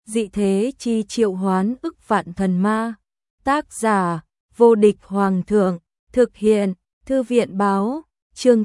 Dị thế chi triệu hoán ức vạn thần ma. Tác giả: Vô địch hoàng thượng. Thực hiện: Thư viện báo. Chương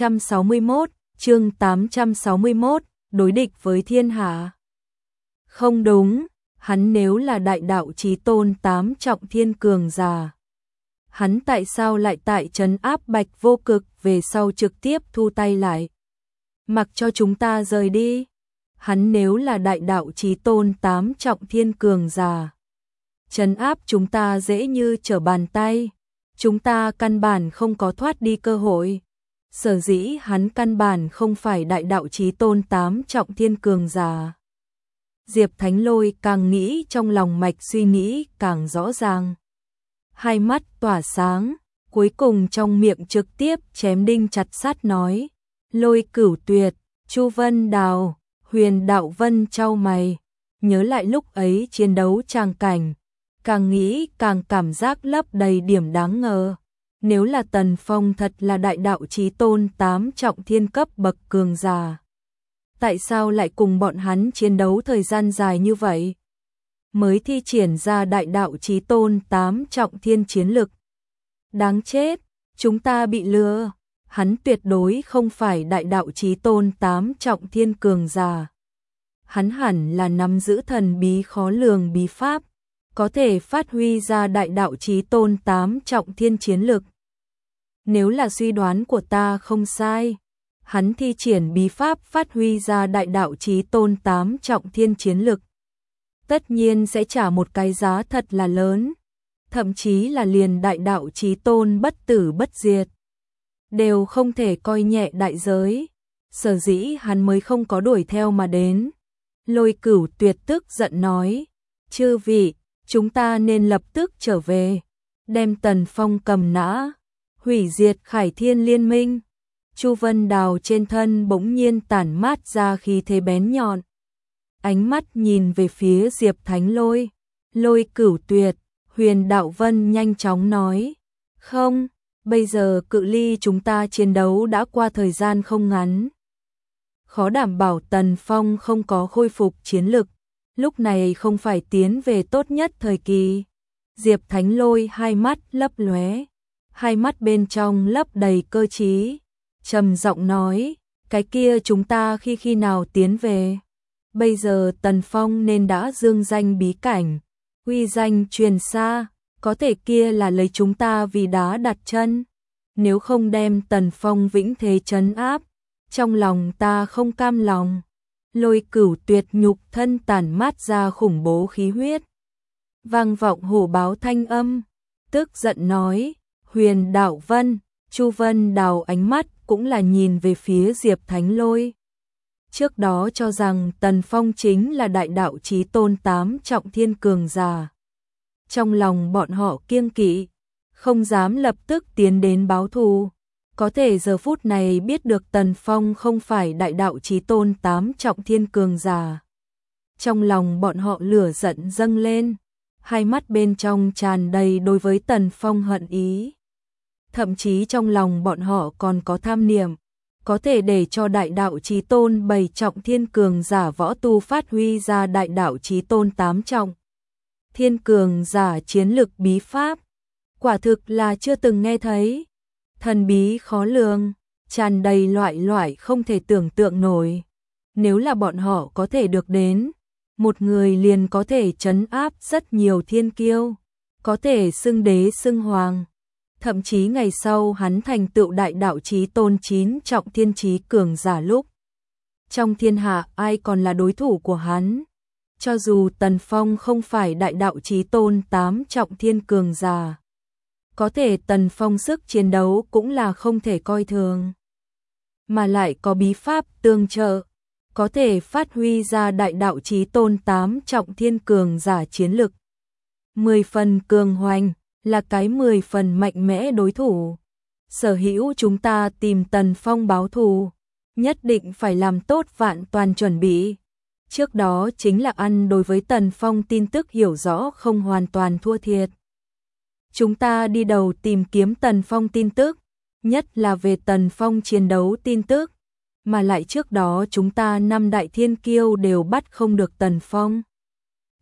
861, chương 861, đối địch với thiên hạ. Không đúng, hắn nếu là đại đạo chí tôn 8 trọng thiên cường giả, hắn tại sao lại tại trấn áp Bạch Vô Cực về sau trực tiếp thu tay lại, mặc cho chúng ta rời đi? Hắn nếu là đại đạo chí tôn 8 trọng thiên cường giả, trấn áp chúng ta dễ như trở bàn tay, chúng ta căn bản không có thoát đi cơ hội. Sở dĩ hắn căn bản không phải đại đạo chí tôn 8 trọng thiên cường giả. Diệp Thánh Lôi càng nghĩ trong lòng mạch suy nghĩ càng rõ ràng. Hai mắt tỏa sáng, cuối cùng trong miệng trực tiếp chém đinh chặt sắt nói: Lôi Cửu Tuyệt, Chu Vân Đào, Huyền Đạo Vân chau mày, nhớ lại lúc ấy chiến đấu tràng cảnh, càng nghĩ càng cảm giác lấp đầy điểm đáng ngờ. Nếu là Tần Phong thật là đại đạo chí tôn 8 trọng thiên cấp bậc cường giả, tại sao lại cùng bọn hắn chiến đấu thời gian dài như vậy, mới thi triển ra đại đạo chí tôn 8 trọng thiên chiến lực? Đáng chết, chúng ta bị lừa, hắn tuyệt đối không phải đại đạo chí tôn 8 trọng thiên cường giả. Hắn hẳn là nắm giữ thần bí khó lường bí pháp, có thể phát huy ra đại đạo chí tôn 8 trọng thiên chiến lực. Nếu là suy đoán của ta không sai, hắn thi triển bí pháp phát huy ra đại đạo chí tôn 8 trọng thiên chiến lực, tất nhiên sẽ trả một cái giá thật là lớn, thậm chí là liền đại đạo chí tôn bất tử bất diệt đều không thể coi nhẹ đại giới. Sở dĩ hắn mới không có đuổi theo mà đến. Lôi Cửu Tuyệt tức giận nói: Chư vị, chúng ta nên lập tức trở về, đem Tần Phong cầm nã, hủy diệt Khải Thiên Liên Minh. Chu Vân Đào trên thân bỗng nhiên tản mát ra khí thế bén nhọn, ánh mắt nhìn về phía Diệp Thánh Lôi. Lôi Cửu Tuyệt, Huyền Đạo Vân nhanh chóng nói: Không, bây giờ cự ly chúng ta chiến đấu đã qua thời gian không ngắn, khó đảm bảo Tần Phong không có khôi phục chiến lực, lúc này không phải tiến về tốt nhất thời kỳ. Diệp Thánh Lôi hai mắt lấp lóe, hai mắt bên trong lấp đầy cơ trí, trầm giọng nói: Cái kia chúng ta khi nào tiến về? Bây giờ Tần Phong nên đã dương danh bí cảnh, uy danh truyền xa, có thể kia là lấy chúng ta vì đá đặt chân. Nếu không đem Tần Phong vĩnh thế trấn áp, trong lòng ta không cam lòng. Lôi Cửu Tuyệt nhục thân tản mát ra khủng bố khí huyết, vang vọng hổ báo thanh âm, tức giận nói: Huyền Đạo Vân, Chu Vân Đào ánh mắt cũng là nhìn về phía Diệp Thánh Lôi. Trước đó cho rằng Tần Phong chính là đại đạo chí tôn 8 trọng thiên cường giả, trong lòng bọn họ kiêng kỵ, không dám lập tức tiến đến báo thù. Có thể giờ phút này biết được Tần Phong không phải đại đạo chí tôn 8 trọng thiên cường giả, trong lòng bọn họ lửa giận dâng lên, hai mắt bên trong tràn đầy đối với Tần Phong hận ý. Thậm chí trong lòng bọn họ còn có tham niệm, có thể để cho đại đạo chí tôn 7 trọng thiên cường giả võ tu phát huy ra đại đạo chí tôn 8 trọng thiên cường giả chiến lực bí pháp. Quả thực là chưa từng nghe thấy, thần bí khó lường, tràn đầy loại không thể tưởng tượng nổi. Nếu là bọn họ có thể được đến, một người liền có thể trấn áp rất nhiều thiên kiêu, có thể xưng đế xưng hoàng. Thậm chí ngày sau hắn thành tựu đại đạo chí tôn 9 trọng thiên chí cường giả lúc, trong thiên hạ ai còn là đối thủ của hắn? Cho dù Tần Phong không phải đại đạo chí tôn 8 trọng thiên cường giả, có thể Tần Phong sức chiến đấu cũng là không thể coi thường, mà lại có bí pháp tương trợ, có thể phát huy ra đại đạo chí tôn 8 trọng thiên cường giả chiến lực 10 phần cường hoành, là cái 10 phần mạnh mẽ đối thủ. Sở hữu chúng ta tìm Tần Phong báo thù, nhất định phải làm tốt vạn toàn chuẩn bị. Trước đó chính là ăn đối với Tần Phong tin tức hiểu rõ không hoàn toàn thua thiệt. Chúng ta đi đầu tìm kiếm Tần Phong tin tức, nhất là về Tần Phong chiến đấu tin tức, mà lại trước đó chúng ta 5 đại thiên kiêu đều bắt không được Tần Phong.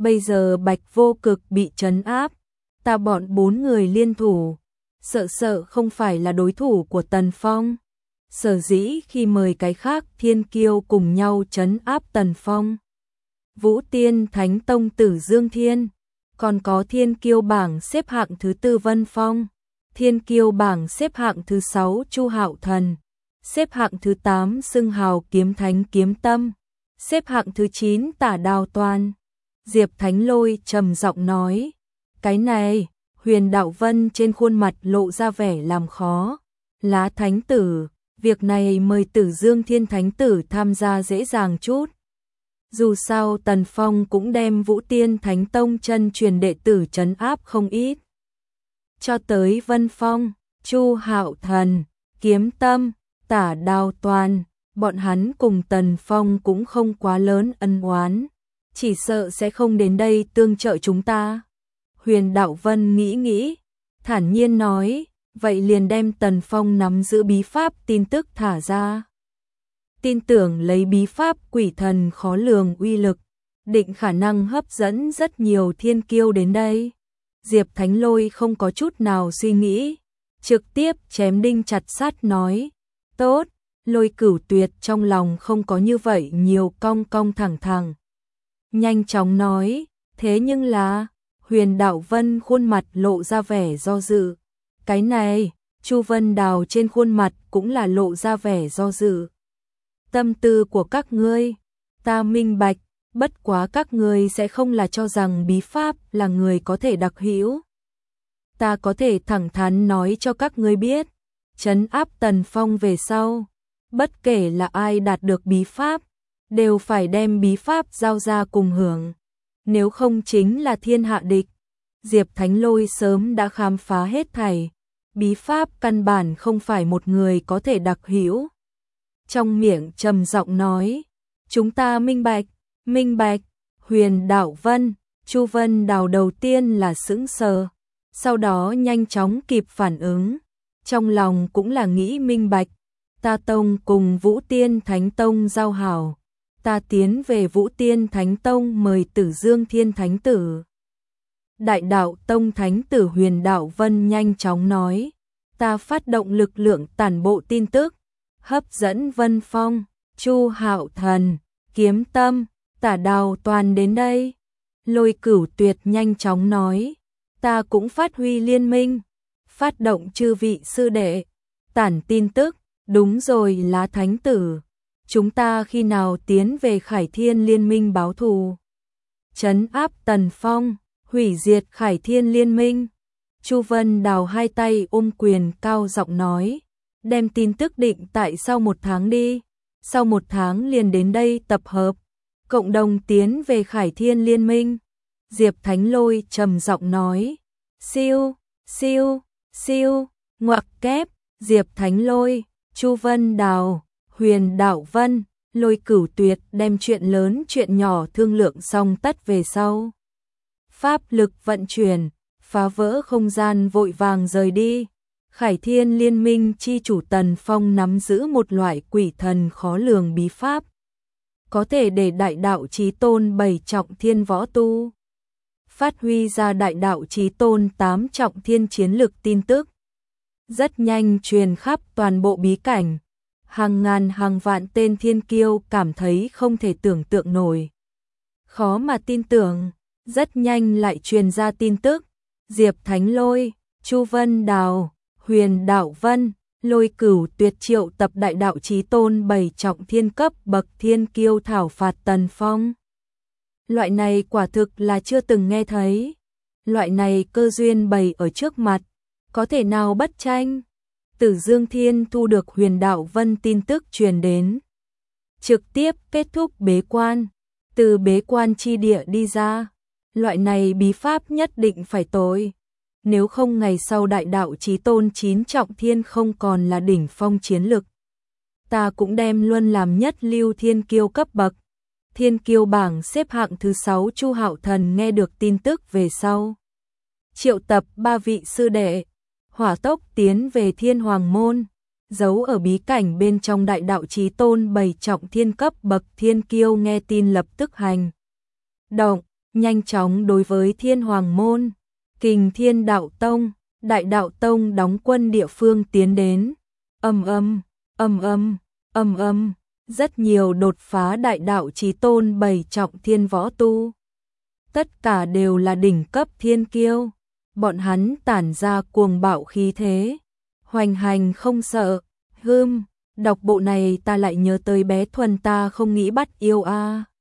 Bây giờ Bạch Vô Cực bị trấn áp, ta bọn 4 người liên thủ, sợ không phải là đối thủ của Tần Phong. Sở dĩ khi mời cái khác thiên kiêu cùng nhau trấn áp Tần Phong. Vũ Tiên Thánh Tông Tử Dương Thiên, còn có thiên kiêu bảng xếp hạng thứ 4 Vân Phong, thiên kiêu bảng xếp hạng thứ 6 Chu Hạo Thần, xếp hạng thứ 8 xưng hào Kiếm Thánh Kiếm Tâm, xếp hạng thứ 9 Tả Đào Toàn. Diệp Thánh Lôi trầm giọng nói, cái này, Huyền Đạo Vân trên khuôn mặt lộ ra vẻ làm khó. Lá Thánh Tử, việc này mời Tử Dương Thiên Thánh Tử tham gia dễ dàng chút. Dù sao Tần Phong cũng đem Vũ Tiên Thánh Tông chân truyền đệ tử trấn áp không ít. Cho tới Vân Phong, Chu Hạo Thần, Kiếm Tâm, Tả Đào Toàn, bọn hắn cùng Tần Phong cũng không quá lớn ân oán, chỉ sợ sẽ không đến đây tương trợ chúng ta. Huyền Đạo Vân nghĩ, thản nhiên nói, vậy liền đem Tần Phong nắm giữ bí pháp tin tức thả ra. Tin tưởng lấy bí pháp quỷ thần khó lường uy lực, định khả năng hấp dẫn rất nhiều thiên kiêu đến đây. Diệp Thánh Lôi không có chút nào suy nghĩ, trực tiếp chém đinh chặt sắt nói, tốt. Lôi Cửu Tuyệt trong lòng không có như vậy nhiều cong cong thẳng thẳng. Nhanh chóng nói, thế nhưng là, Huyền Đạo Vân khuôn mặt lộ ra vẻ do dự. Cái này, Chu Vân Đào trên khuôn mặt cũng là lộ ra vẻ do dự. Tâm tư của các ngươi, ta minh bạch, bất quá các ngươi sẽ không là cho rằng bí pháp là người có thể đặc hữu. Ta có thể thẳng thắn nói cho các ngươi biết, trấn áp Tần Phong về sau, bất kể là ai đạt được bí pháp, đều phải đem bí pháp giao ra cùng hưởng, nếu không chính là thiên hạ địch. Diệp Thánh Lôi sớm đã khám phá hết thảy, bí pháp căn bản không phải một người có thể đặc hữu. Trong miệng trầm giọng nói, chúng ta minh bạch. Huyền Đạo Vân, Chu Vân Đào đầu tiên là sững sờ, sau đó nhanh chóng kịp phản ứng, trong lòng cũng là nghĩ minh bạch. Ta tông cùng Vũ Tiên Thánh Tông giao hảo, ta tiến về Vũ Tiên Thánh Tông mời Tử Dương Thiên Thánh Tử. Đại Đạo Tông Thánh Tử Huyền Đạo Vân nhanh chóng nói, ta phát động lực lượng tản bộ tin tức, hấp dẫn Vân Phong, Chu Hạo Thần, Kiếm Tâm, Tả Đào Toàn đến đây. Lôi Cửu Tuyệt nhanh chóng nói, ta cũng phát huy liên minh, phát động chư vị sư đệ, tản tin tức. Đúng rồi Lá Thánh Tử, chúng ta khi nào tiến về Khải Thiên Liên Minh báo thù? Trấn áp Tần Phong, hủy diệt Khải Thiên Liên Minh. Chu Vân Đào hai tay ôm quyền cao giọng nói, đem tin tức định tại sau 1 tháng đi, sau 1 tháng liền đến đây tập hợp, cộng đồng tiến về Khải Thiên Liên Minh. Diệp Thánh Lôi trầm giọng nói, siêu, ngoặc kép, Diệp Thánh Lôi, Chu Vân Đào, Huyền Đạo Vân, Lôi Cửu Tuyệt đem chuyện lớn chuyện nhỏ thương lượng xong tất về sau. Pháp lực vận chuyển, phá vỡ không gian vội vàng rời đi. Khải Thiên Liên Minh chi chủ Tần Phong nắm giữ một loại quỷ thần khó lường bí pháp, có thể để đại đạo chí tôn 7 trọng thiên võ tu phát huy ra đại đạo chí tôn 8 trọng thiên chiến lực tin tức. Rất nhanh truyền khắp toàn bộ bí cảnh, hàng ngàn hàng vạn tên thiên kiêu cảm thấy không thể tưởng tượng nổi. Khó mà tin tưởng, rất nhanh lại truyền ra tin tức, Diệp Thánh Lôi, Chu Vân Đào, Huyền Đạo Vân, Lôi Cửu Tuyệt triệu tập đại đạo chí tôn 7 trọng thiên cấp bậc thiên kiêu thảo phạt Tần Phong. Loại này quả thực là chưa từng nghe thấy, loại này cơ duyên bày ở trước mặt, có thể nào bất tranh. Tử Dương Thiên thu được Huyền Đạo Vân tin tức truyền đến, trực tiếp kết thúc bế quan, từ bế quan chi địa đi ra. Loại này bí pháp nhất định phải tối, nếu không ngày sau đại đạo chí tôn 9 trọng thiên không còn là đỉnh phong chiến lực. Ta cũng đem luôn làm nhất lưu thiên kiêu cấp bậc. Thiên kiêu bảng xếp hạng thứ 6 Chu Hạo Thần nghe được tin tức về sau, triệu tập 3 vị sư đệ, hỏa tốc tiến về Thiên Hoàng Môn, giấu ở bí cảnh bên trong đại đạo chí tôn 7 trọng thiên cấp bậc thiên kiêu nghe tin lập tức hành động, nhanh chóng đối với Thiên Hoàng môn, Kình Thiên Đạo Tông, Đại Đạo Tông đóng quân địa phương tiến đến. Ầm ầm, ầm ầm, ầm ầm, rất nhiều đột phá đại đạo chí tôn 7 trọng thiên võ tu. Tất cả đều là đỉnh cấp thiên kiêu, bọn hắn tản ra cuồng bạo khí thế, hoành hành không sợ. Đọc bộ này ta lại nhớ tới bé Thuần ta không nghĩ bắt yêu a.